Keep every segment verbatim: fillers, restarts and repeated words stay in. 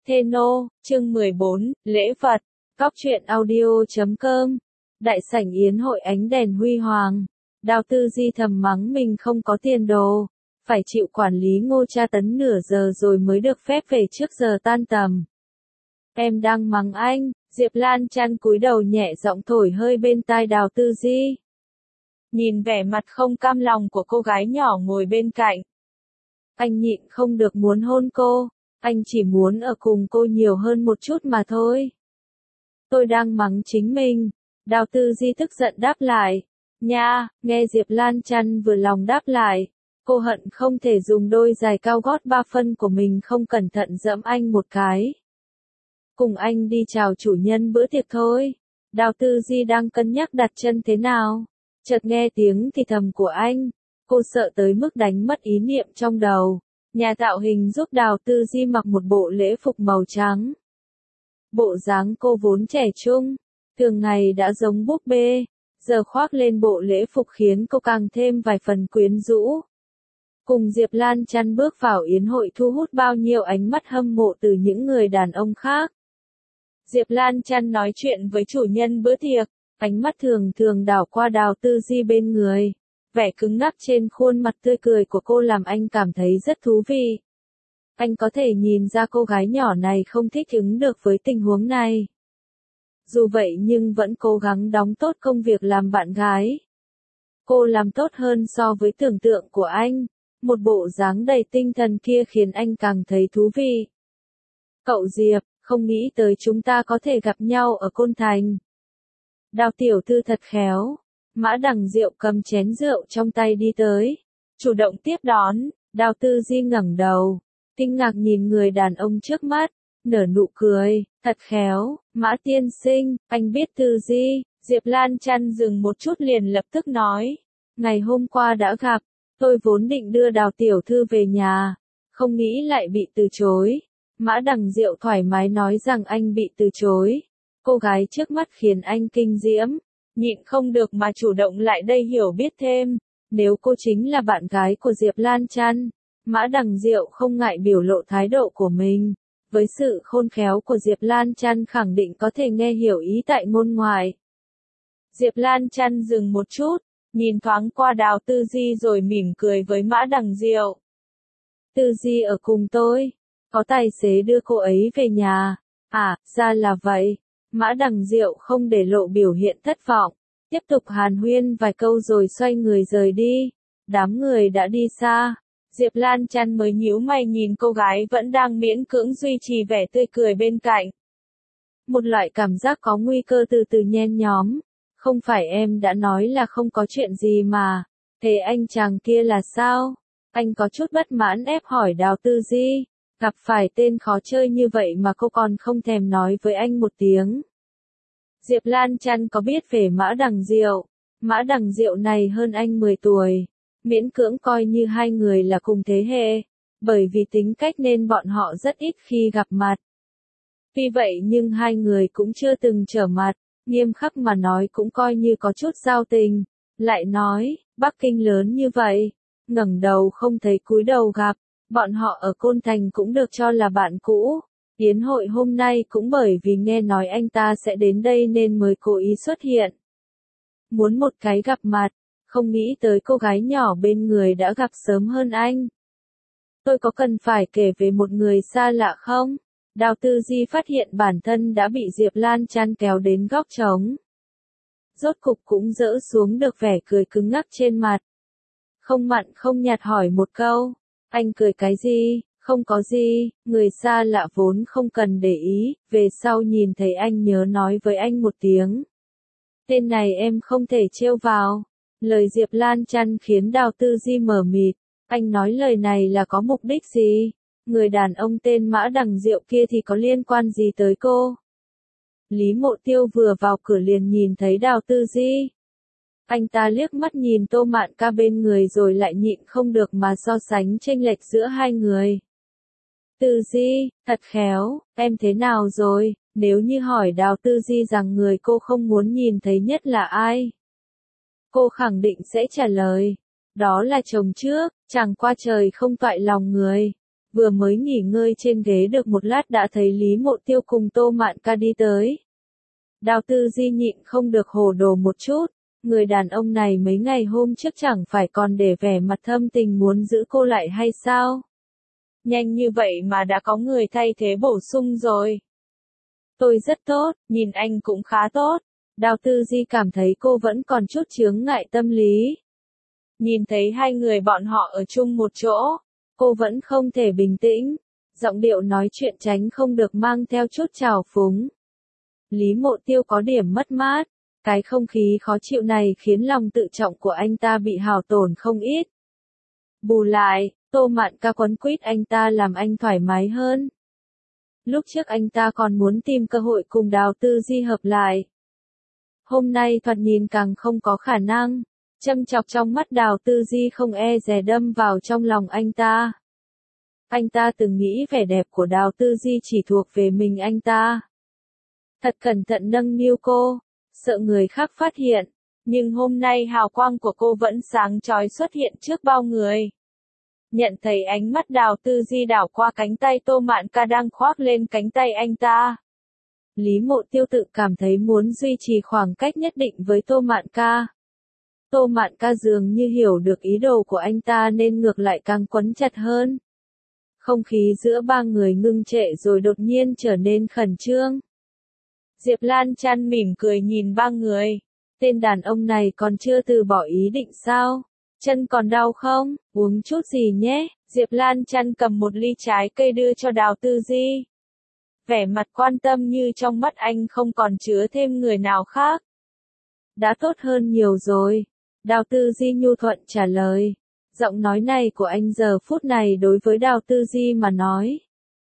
Theno, chương mười bốn, lễ vật, góc truyện audio chấm com, đại sảnh yến hội ánh đèn huy hoàng, Đào Tư Di thầm mắng mình không có tiền đồ, phải chịu quản lý Ngô tra tấn nửa giờ rồi mới được phép về trước giờ tan tầm. Em đang mắng anh, Diệp Lan chăn cúi đầu nhẹ giọng thổi hơi bên tai Đào Tư Di. Nhìn vẻ mặt không cam lòng của cô gái nhỏ ngồi bên cạnh. Anh nhịn không được muốn hôn cô, anh chỉ muốn ở cùng cô nhiều hơn một chút mà thôi. Tôi đang mắng chính mình, Đào Tư Di tức giận đáp lại. Nha, nghe Diệp Lan chăn vừa lòng đáp lại, cô hận không thể dùng đôi giày cao gót ba phân của mình không cẩn thận giẫm anh một cái. Cùng anh đi chào chủ nhân bữa tiệc thôi. Đào Tư Di đang cân nhắc đặt chân thế nào, chợt nghe tiếng thì thầm của anh, cô sợ tới mức đánh mất ý niệm trong đầu. Nhà tạo hình giúp Đào Tư Di mặc một bộ lễ phục màu trắng. Bộ dáng cô vốn trẻ trung, thường ngày đã giống búp bê, giờ khoác lên bộ lễ phục khiến cô càng thêm vài phần quyến rũ. Cùng Diệp Lan chăn bước vào yến hội thu hút bao nhiêu ánh mắt hâm mộ từ những người đàn ông khác. Diệp Lan chăn nói chuyện với chủ nhân bữa tiệc, ánh mắt thường thường đảo qua Đào Tư Di bên người. Vẻ cứng ngắc trên khuôn mặt tươi cười của cô làm anh cảm thấy rất thú vị. Anh có thể nhìn ra cô gái nhỏ này không thích ứng được với tình huống này. Dù vậy nhưng vẫn cố gắng đóng tốt công việc làm bạn gái. Cô làm tốt hơn so với tưởng tượng của anh. Một bộ dáng đầy tinh thần kia khiến anh càng thấy thú vị. Cậu Diệp, không nghĩ tới chúng ta có thể gặp nhau ở Côn Thành. Đào tiểu thư thật khéo. Mã Đằng Diệu cầm chén rượu trong tay đi tới, chủ động tiếp đón. Đào Tư Di ngẩng đầu, kinh ngạc nhìn người đàn ông trước mắt, nở nụ cười, thật khéo. Mã tiên sinh, anh biết Tư Di. Diệp Lan chăn dừng một chút liền lập tức nói, ngày hôm qua đã gặp, tôi vốn định đưa Đào tiểu thư về nhà, không nghĩ lại bị từ chối. Mã Đằng Diệu thoải mái nói rằng anh bị từ chối. Cô gái trước mắt khiến anh kinh diễm, nhịn không được mà chủ động lại đây hiểu biết thêm. Nếu cô chính là bạn gái của Diệp Lan chăn, Mã Đằng Diệu không ngại biểu lộ thái độ của mình. Với sự khôn khéo của Diệp Lan chăn khẳng định có thể nghe hiểu ý tại ngôn ngoại. Diệp Lan chăn dừng một chút, nhìn thoáng qua Đào Tư Di rồi mỉm cười với Mã Đằng Diệu. Tư Di ở cùng tôi, có tài xế đưa cô ấy về nhà. À, ra là vậy. Mã Đằng Diệu không để lộ biểu hiện thất vọng, tiếp tục hàn huyên vài câu rồi xoay người rời đi. Đám người đã đi xa, Diệp Lan chăn mới nhíu mày nhìn cô gái vẫn đang miễn cưỡng duy trì vẻ tươi cười bên cạnh. Một loại cảm giác có nguy cơ từ từ nhen nhóm. Không phải em đã nói là không có chuyện gì mà, thế anh chàng kia là sao? Anh có chút bất mãn ép hỏi Đào Tư Di. Gặp phải tên khó chơi như vậy mà cô còn không thèm nói với anh một tiếng. Diệp Lan chăn có biết về Mã Đằng Diệu. Mã Đằng Diệu này hơn anh mười tuổi. Miễn cưỡng coi như hai người là cùng thế hệ. Bởi vì tính cách nên bọn họ rất ít khi gặp mặt. Vì vậy nhưng hai người cũng chưa từng trở mặt. Nghiêm khắc mà nói cũng coi như có chút giao tình. Lại nói, Bắc Kinh lớn như vậy. Ngẩng đầu không thấy cúi đầu gặp. Bọn họ ở Côn Thành cũng được cho là bạn cũ. Yến hội hôm nay cũng bởi vì nghe nói anh ta sẽ đến đây nên mới cố ý xuất hiện. Muốn một cái gặp mặt, không nghĩ tới cô gái nhỏ bên người đã gặp sớm hơn anh. Tôi có cần phải kể về một người xa lạ không? Đào Tư Di phát hiện bản thân đã bị Diệp Lan chăn kéo đến góc trống. Rốt cục cũng dỡ xuống được vẻ cười cứng ngắc trên mặt. Không mặn không nhạt hỏi một câu. Anh cười cái gì? Không có gì, người xa lạ vốn không cần để ý, về sau nhìn thấy anh nhớ nói với anh một tiếng. Tên này em không thể trêu vào. Lời Diệp Lan chăn khiến Đào Tư Di mờ mịt. Anh nói lời này là có mục đích gì? Người đàn ông tên Mã Đằng Diệu kia thì có liên quan gì tới cô? Lý Mộ Tiêu vừa vào cửa liền nhìn thấy Đào Tư Di. Anh ta liếc mắt nhìn Tô Mạn Ca bên người rồi lại nhịn không được mà so sánh chênh lệch giữa hai người. Tư Di, thật khéo, em thế nào rồi? Nếu như hỏi Đào Tư Di rằng người cô không muốn nhìn thấy nhất là ai? Cô khẳng định sẽ trả lời. Đó là chồng trước, chẳng qua trời không toại lòng người. vừa mới nghỉ ngơi trên ghế được một lát đã thấy Lý Mộ Tiêu cùng Tô Mạn Ca đi tới. Đào Tư Di nhịn không được hồ đồ một chút, người đàn ông này mấy ngày hôm trước chẳng phải còn để vẻ mặt thâm tình muốn giữ cô lại hay sao? Nhanh như vậy mà đã có người thay thế bổ sung rồi. Tôi rất tốt, nhìn anh cũng khá tốt. Đào Tư Di cảm thấy cô vẫn còn chút chướng ngại tâm lý. Nhìn thấy hai người bọn họ ở chung một chỗ, cô vẫn không thể bình tĩnh. Giọng điệu nói chuyện tránh không được mang theo chút trào phúng. Lý Mộ Tiêu có điểm mất mát. Cái không khí khó chịu này khiến lòng tự trọng của anh ta bị hao tổn không ít. Bù lại, Tô Mạn Ca quấn quýt anh ta làm anh thoải mái hơn. Lúc trước anh ta còn muốn tìm cơ hội cùng Đào Tư Di hợp lại. Hôm nay thoạt nhìn càng không có khả năng. Châm chọc trong mắt Đào Tư Di không e dè đâm vào trong lòng anh ta. Anh ta từng nghĩ vẻ đẹp của Đào Tư Di chỉ thuộc về mình anh ta. Thật cẩn thận nâng niu cô, sợ người khác phát hiện. Nhưng hôm nay hào quang của cô vẫn sáng chói xuất hiện trước bao người. Nhận thấy ánh mắt Đào Tư Di đảo qua cánh tay Tô Mạn Ca đang khoác lên cánh tay anh ta. Lý Mộ Tiêu tự cảm thấy muốn duy trì khoảng cách nhất định với Tô Mạn Ca. Tô Mạn Ca dường như hiểu được ý đồ của anh ta nên ngược lại càng quấn chặt hơn. Không khí giữa ba người ngưng trệ rồi đột nhiên trở nên khẩn trương. Diệp Lan Chăn mỉm cười nhìn ba người. Tên đàn ông này còn chưa từ bỏ ý định sao? Chân còn đau không? Uống chút gì nhé? Diệp Lan Chăn cầm một ly trái cây đưa cho Đào Tư Di. Vẻ mặt quan tâm như trong mắt anh không còn chứa thêm người nào khác. Đã tốt hơn nhiều rồi. Đào Tư Di nhu thuận trả lời. Giọng nói này của anh giờ phút này đối với Đào Tư Di mà nói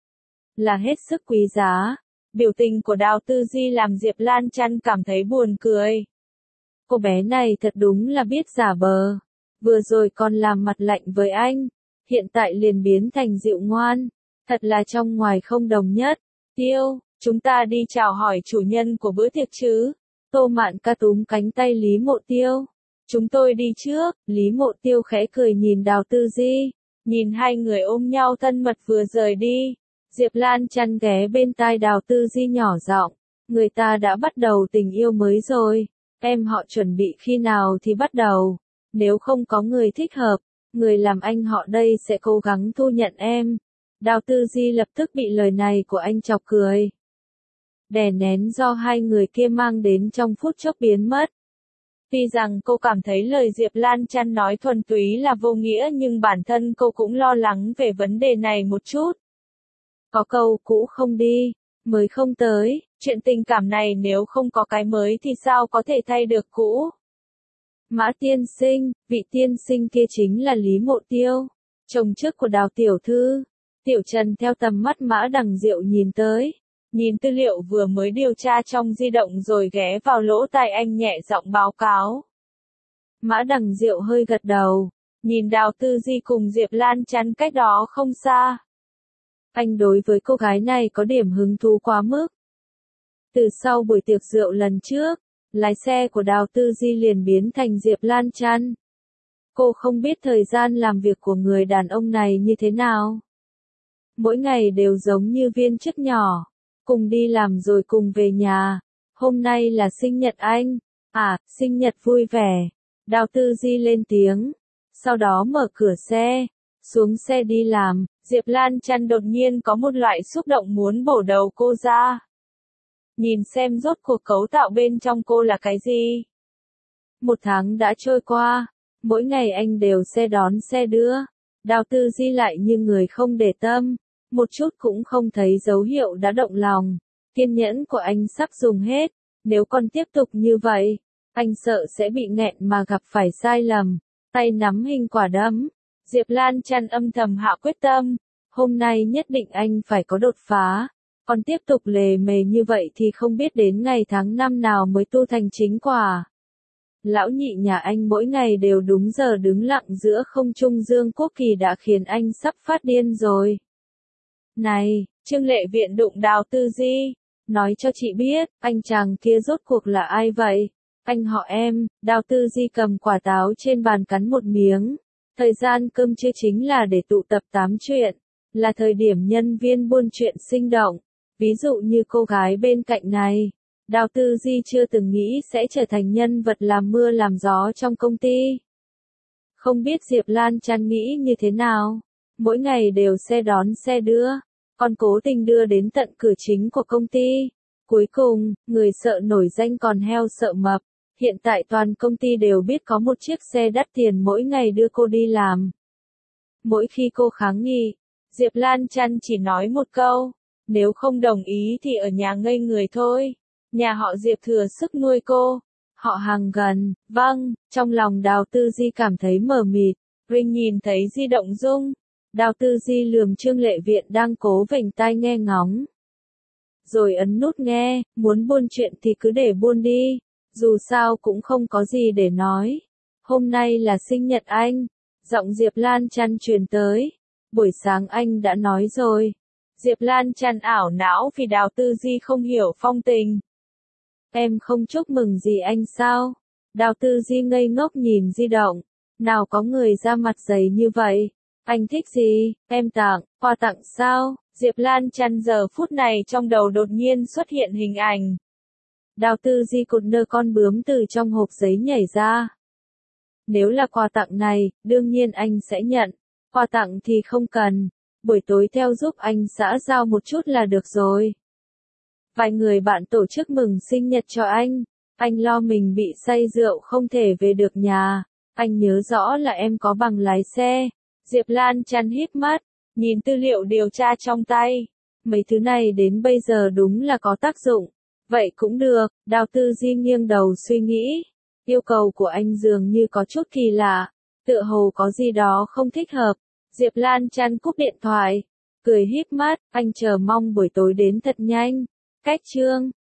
là hết sức quý giá. Biểu tình của Đào Tư Di làm Diệp Lan Chăn cảm thấy buồn cười. Cô bé này thật đúng là biết giả bờ. Vừa rồi còn làm mặt lạnh với anh, hiện tại liền biến thành dịu ngoan. Thật là trong ngoài không đồng nhất. Tiêu, chúng ta đi chào hỏi chủ nhân của bữa tiệc chứ. Tô Mạn Ca túm cánh tay Lý Mộ Tiêu. Chúng tôi đi trước. Lý Mộ Tiêu khẽ cười nhìn Đào Tư Di. Nhìn hai người ôm nhau thân mật vừa rời đi. Diệp Lan Chăn ghé bên tai Đào Tư Di nhỏ giọng. Người ta đã bắt đầu tình yêu mới rồi. Em họ chuẩn bị khi nào thì bắt đầu. Nếu không có người thích hợp, người làm anh họ đây sẽ cố gắng thu nhận em. Đào Tư Di lập tức bị lời này của anh chọc cười. Đè nén do hai người kia mang đến trong phút chốc biến mất. Tuy rằng cô cảm thấy lời Diệp Lan Chăn nói thuần túy là vô nghĩa nhưng bản thân cô cũng lo lắng về vấn đề này một chút. Có câu cũ không đi, mới không tới, chuyện tình cảm này nếu không có cái mới thì sao có thể thay được cũ. Mã tiên sinh, vị tiên sinh kia chính là Lý Mộ Tiêu, chồng trước của Đào tiểu thư. Tiểu Trần theo tầm mắt Mã Đằng Diệu nhìn tới, nhìn tư liệu vừa mới điều tra trong di động rồi ghé vào lỗ tai anh nhẹ giọng báo cáo. Mã Đằng Diệu hơi gật đầu, nhìn Đào Tư Di cùng Diệp Lan Chăn cách đó không xa. Anh đối với cô gái này có điểm hứng thú quá mức. Từ sau buổi tiệc rượu lần trước, lái xe của Đào Tư Di liền biến thành Diệp Lan Chăn. Cô không biết thời gian làm việc của người đàn ông này như thế nào. Mỗi ngày đều giống như viên chức nhỏ, cùng đi làm rồi cùng về nhà. Hôm nay là sinh nhật anh. À, sinh nhật vui vẻ. Đào Tư Di lên tiếng. Sau đó mở cửa xe, xuống xe đi làm. Diệp Lan Chăn đột nhiên có một loại xúc động muốn bổ đầu cô ra. Nhìn xem rốt cuộc cấu tạo bên trong cô là cái gì. Một tháng đã trôi qua, mỗi ngày anh đều xe đón xe đưa. Đào Tư Di lại như người không để tâm, một chút cũng không thấy dấu hiệu đã động lòng. Kiên nhẫn của anh sắp dùng hết, nếu còn tiếp tục như vậy, anh sợ sẽ bị nghẹn mà gặp phải sai lầm. Tay nắm hình quả đấm, Diệp Lan Chăn âm thầm hạ quyết tâm, hôm nay nhất định anh phải có đột phá. Còn tiếp tục lề mề như vậy thì không biết đến ngày tháng năm nào mới tu thành chính quả. Lão nhị nhà anh mỗi ngày đều đúng giờ đứng lặng giữa không trung Dương Quốc Kỳ đã khiến anh sắp phát điên rồi. Này, Trương Lệ Viện đụng Đào Tư Di, nói cho chị biết, anh chàng kia rốt cuộc là ai vậy? Anh họ em. Đào Tư Di cầm quả táo trên bàn cắn một miếng. Thời gian cơm trưa chính là để tụ tập tám chuyện. là thời điểm nhân viên buôn chuyện sinh động. Ví dụ như cô gái bên cạnh này, Đào Tư Di chưa từng nghĩ sẽ trở thành nhân vật làm mưa làm gió trong công ty. Không biết Diệp Lan Chăn nghĩ như thế nào, mỗi ngày đều xe đón xe đưa, còn cố tình đưa đến tận cửa chính của công ty. Cuối cùng, người sợ nổi danh còn heo sợ mập, hiện tại toàn công ty đều biết có một chiếc xe đắt tiền mỗi ngày đưa cô đi làm. Mỗi khi cô kháng nghị, Diệp Lan Chăn chỉ nói một câu, nếu không đồng ý thì ở nhà ngây người thôi. Nhà họ Diệp thừa sức nuôi cô. Họ hàng gần, vâng, trong lòng Đào Tư Di cảm thấy mờ mịt. Ring nhìn thấy di động rung. Đào Tư Di lườm Trương Lệ Viện đang cố vểnh tai nghe ngóng. Rồi ấn nút nghe, muốn buôn chuyện thì cứ để buôn đi. Dù sao cũng không có gì để nói. Hôm nay là sinh nhật anh. Giọng Diệp Lan Chăn truyền tới. Buổi sáng anh đã nói rồi. Diệp Lan Chăn ảo não vì Đào Tư Di không hiểu phong tình. Em không chúc mừng gì anh sao? Đào Tư Di ngây ngốc nhìn di động. Nào có người ra mặt dày như vậy? Anh thích gì? Em tặng, quà tặng sao? Diệp Lan Chăn giờ phút này trong đầu đột nhiên xuất hiện hình ảnh. Đào Tư Di cột nơ con bướm từ trong hộp giấy nhảy ra. Nếu là quà tặng này, đương nhiên anh sẽ nhận. Quà tặng thì không cần. Buổi tối theo giúp anh xã giao một chút là được rồi. Vài người bạn tổ chức mừng sinh nhật cho anh. Anh lo mình bị say rượu không thể về được nhà. Anh nhớ rõ là em có bằng lái xe. Diệp Lan Chăn híp mắt, nhìn tư liệu điều tra trong tay. Mấy thứ này đến bây giờ đúng là có tác dụng. Vậy cũng được, Đào Tư Di nghiêng đầu suy nghĩ. Yêu cầu của anh dường như có chút kỳ lạ. Tựa hồ có gì đó không thích hợp. Diệp Lan Chăn cúp điện thoại. Cười híp mắt, anh chờ mong buổi tối đến thật nhanh. Cách Trương.